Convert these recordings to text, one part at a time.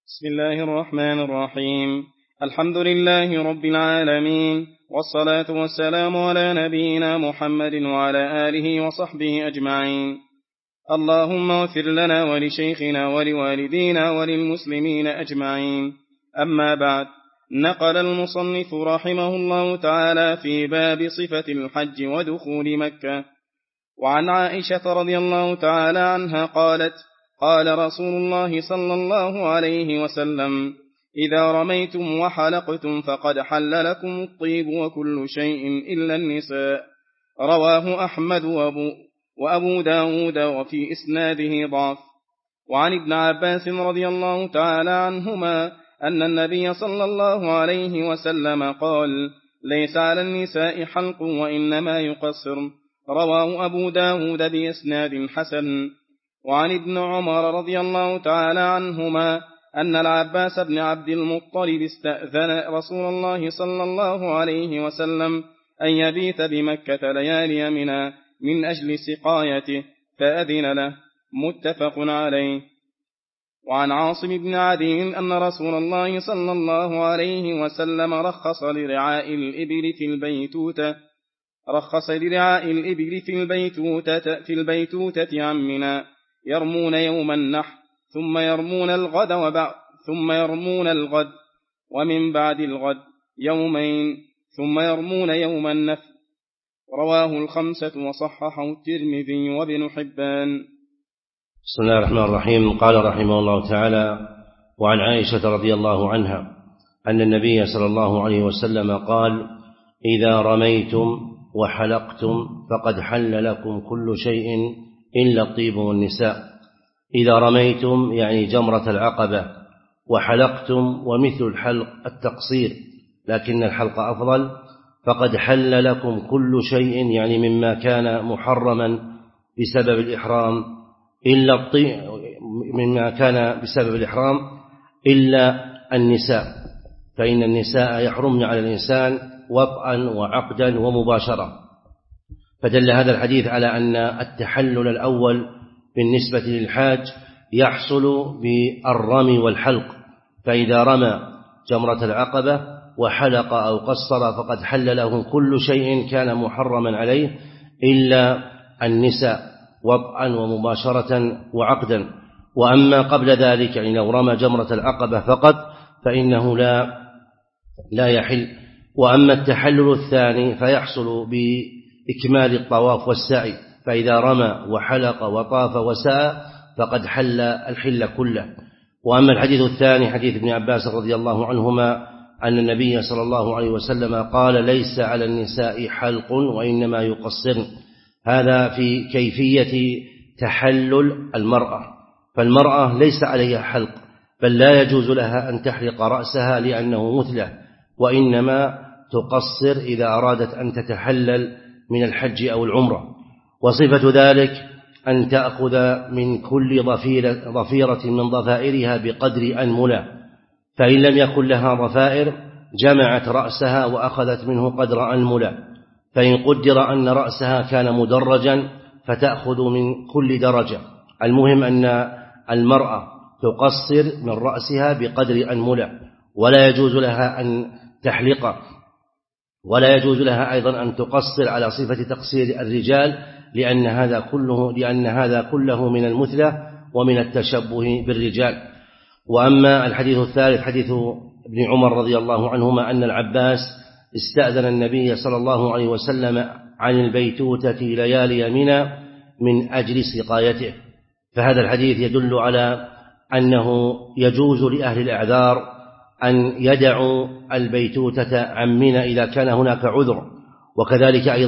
بسم الله الرحمن الرحيم. الحمد لله رب العالمين، والصلاة والسلام على نبينا محمد وعلى آله وصحبه أجمعين. اللهم اغفر لنا ولشيخنا ولوالدينا وللمسلمين أجمعين. أما بعد، نقل المصنف رحمه الله تعالى في باب صفة الحج ودخول مكة وعن عائشة رضي الله تعالى عنها قالت: قال رسول الله صلى الله عليه وسلم: إذا رميتم وحلقتم فقد حل لكم الطيب وكل شيء إلا النساء. رواه أحمد وأبو داود، وفي إسناده ضعف. وعن ابن عباس رضي الله تعالى عنهما أن النبي صلى الله عليه وسلم قال: ليس على النساء حلق وإنما يقصر. رواه أبو داود بإسناد حسن. وعن ابن عمر رضي الله تعالى عنهما أن العباس بن عبد المطلب استأذن رسول الله صلى الله عليه وسلم أن يبيت بمكة ليالي منى من أجل سقايته، فأذن له. متفق عليه. وعن عاصم بن عدي أن رسول الله صلى الله عليه وسلم رخص لرعاء الإبل في البيتوتة عن منى، يرمون يوم النحر ثم يرمون الغد ومن بعد الغد يومين ثم يرمون يوم النفر. رواه الخمسة وصححه الترمذي وابن حبان. بسم الله الرحمن الرحيم. قال رحمه الله تعالى: وعن عائشة رضي الله عنها أن النبي صلى الله عليه وسلم قال: إذا رميتم وحلقتم فقد حل لكم كل شيء إلا الطيب والنساء. إذا رميتم يعني جمرة العقبة، وحلقتم ومثل الحلق التقصير لكن الحلق أفضل، فقد حل لكم كل شيء يعني مما كان محرما بسبب الإحرام إلا النساء، فإن النساء يحرمن على الإنسان وطئا وعقدا ومباشرة. فدل هذا الحديث على أن التحلل الأول بالنسبة للحاج يحصل بالرمي والحلق، فإذا رمى جمرة العقبة وحلق أو قصر فقد حل له كل شيء كان محرما عليه إلا النساء وطئا ومباشرة وعقدا. وأما قبل ذلك يعني لو رمى جمرة العقبة فقط فإنه لا يحل. وأما التحلل الثاني فيحصل بإكمال الطواف والسعي، فإذا رمى وحلق وطاف وسعى فقد حل الحل كله. وأما الحديث الثاني حديث ابن عباس رضي الله عنهما أن النبي صلى الله عليه وسلم قال: ليس على النساء حلق وإنما يقصرن. هذا في كيفية تحلل المرأة، فالمرأة ليس عليها حلق، بل لا يجوز لها أن تحلق رأسها لأنه مثله، وإنما تقصر إذا أرادت أن تتحلل من الحج أو العمرة. وصفة ذلك أن تأخذ من كل ضفيرة من ضفائرها بقدر أنملة، فإن لم يكن لها ضفائر جمعت رأسها وأخذت منه قدر أنملة، فإن قدر أن رأسها كان مدرجا فتأخذ من كل درجة. المهم أن المرأة تقصر من رأسها بقدر أنملة، ولا يجوز لها أن تحلق، ولا يجوز لها أيضا أن تقصر على صفة تقصير الرجال، لأن هذا كله من المثلة ومن التشبه بالرجال. وأما الحديث الثالث حديث ابن عمر رضي الله عنهما أن العباس استأذن النبي صلى الله عليه وسلم عن البيتوتة ليالي منى من أجل سقايته، فهذا الحديث يدل على أنه يجوز لأهل الأعذار أن يدعوا البيتوتة عن منى إذا كان هناك عذر. وكذلك أيضا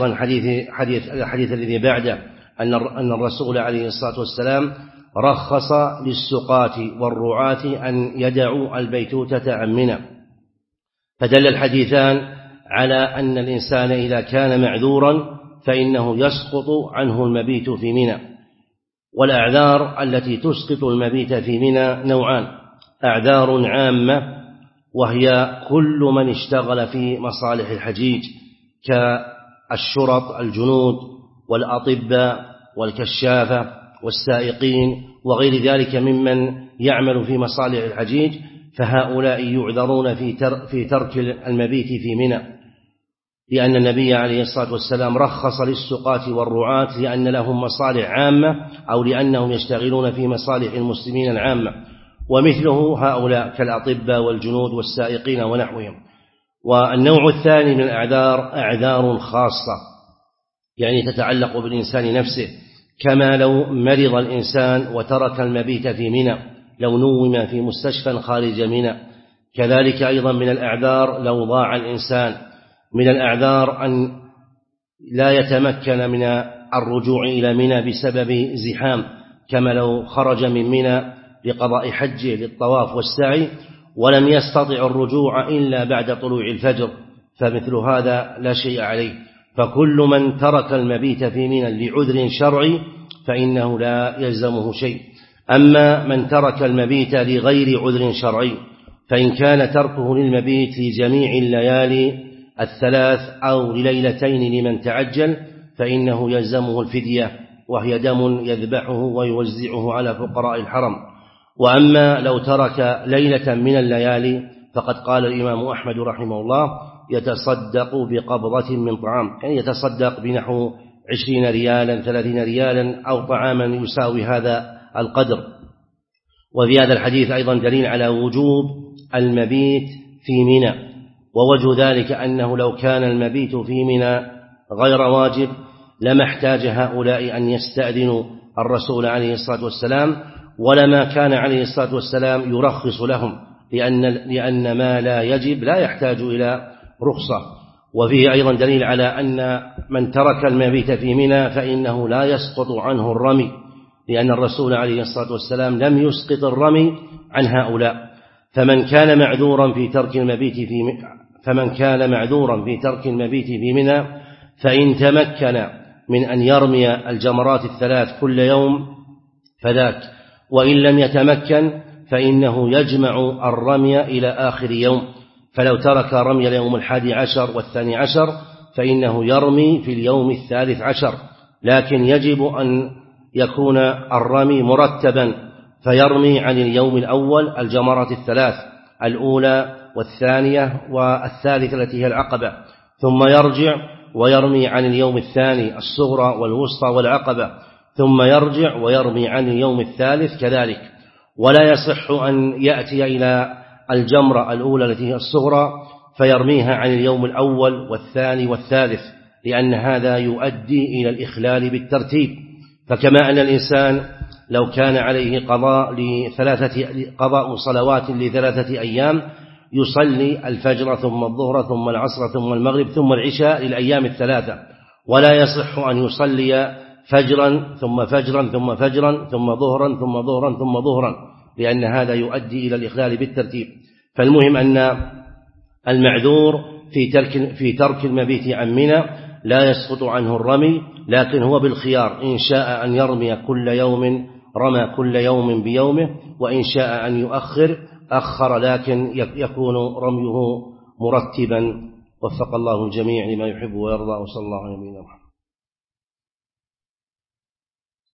الحديث الذي بعده أن الرسول عليه الصلاة والسلام رخص للسقاة والرعاة أن يدعوا البيتوتة عن منى، فدل الحديثان على أن الإنسان إذا كان معذورا فإنه يسقط عنه المبيت في منى. والأعذار التي تسقط المبيت في منى نوعان: أعذار عامة وهي كل من اشتغل في مصالح الحجيج كالشرط الجنود والأطباء والكشافة والسائقين وغير ذلك ممن يعمل في مصالح الحجيج، فهؤلاء يعذرون في ترك المبيت في منى، لأن النبي عليه الصلاة والسلام رخص للسقاة والرعاة لأن لهم مصالح عامة أو لأنهم يشتغلون في مصالح المسلمين العامة، ومثله هؤلاء كالأطباء والجنود والسائقين ونحوهم. والنوع الثاني من الأعذار أعذار خاصة، يعني تتعلق بالإنسان نفسه، كما لو مرض الإنسان وترك المبيت في منى، لو نوم في مستشفى خارج منى. كذلك أيضا من الأعذار لو ضاع الإنسان، من الأعذار أن لا يتمكن من الرجوع إلى منى بسبب زحام، كما لو خرج من منى لقضاء حجه للطواف والسعي ولم يستطع الرجوع إلا بعد طلوع الفجر، فمثل هذا لا شيء عليه. فكل من ترك المبيت في منى لعذر شرعي فإنه لا يلزمه شيء. أما من ترك المبيت لغير عذر شرعي، فإن كان تركه للمبيت في جميع الليالي الثلاث أو لليلتين لمن تعجل فإنه يلزمه الفدية، وهي دم يذبحه ويوزعه على فقراء الحرم. وأما لو ترك ليلة من الليالي فقد قال الإمام أحمد رحمه الله يتصدق بقبضة من طعام، يعني يتصدق بنحو 20 ريالا 30 ريالا أو طعاما يساوي هذا القدر. وفي هذا الحديث أيضا دليل على وجوب المبيت في منى، ووجه ذلك أنه لو كان المبيت في منى غير واجب لما احتاج هؤلاء أن يستأذنوا الرسول عليه الصلاة والسلام، ولما كان عليه الصلاة والسلام يرخص لهم، لأن ما لا يجب لا يحتاج إلى رخصة. وفيه أيضا دليل على أن من ترك المبيت في منى فإنه لا يسقط عنه الرمي، لأن الرسول عليه الصلاة والسلام لم يسقط الرمي عن هؤلاء. فمن كان معذورا في ترك المبيت في منى فإن تمكن من أن يرمي الجمرات الثلاث كل يوم فذاك، وإن لم يتمكن فإنه يجمع الرمي إلى آخر يوم، فلو ترك رمي اليوم 11 و12 فإنه يرمي في اليوم 13، لكن يجب أن يكون الرمي مرتبا، فيرمي عن اليوم الأول الجمرات الثلاث الأولى والثانية والثالثة التي هي العقبة، ثم يرجع ويرمي عن اليوم الثاني الصغرى والوسطى والعقبة، ثم يرجع ويرمي عن اليوم الثالث كذلك. ولا يصح أن يأتي إلى الجمرة الأولى التي هي الصغرى فيرميها عن اليوم الأول والثاني والثالث، لأن هذا يؤدي إلى الإخلال بالترتيب. فكما أن الإنسان لو كان عليه قضاء صلوات ل3 أيام يصلي الفجر ثم الظهر ثم العصر ثم المغرب ثم العشاء للأيام ال3، ولا يصح أن يصلي فجرا ثم فجرا ثم فجرا ثم ظهرا ثم ظهرا ثم ظهرا، لأن هذا يؤدي إلى الإخلال بالترتيب. فالمهم أن المعذور في ترك المبيت عن منى لا يسقط عنه الرمي، لكن هو بالخيار، إن شاء أن يرمي كل يوم رمى كل يوم بيومه، وإن شاء أن يؤخر أخر، لكن يكون رميه مرتبا. وفق الله الجميع لما يحب ويرضى، وصلى الله عليه وسلم.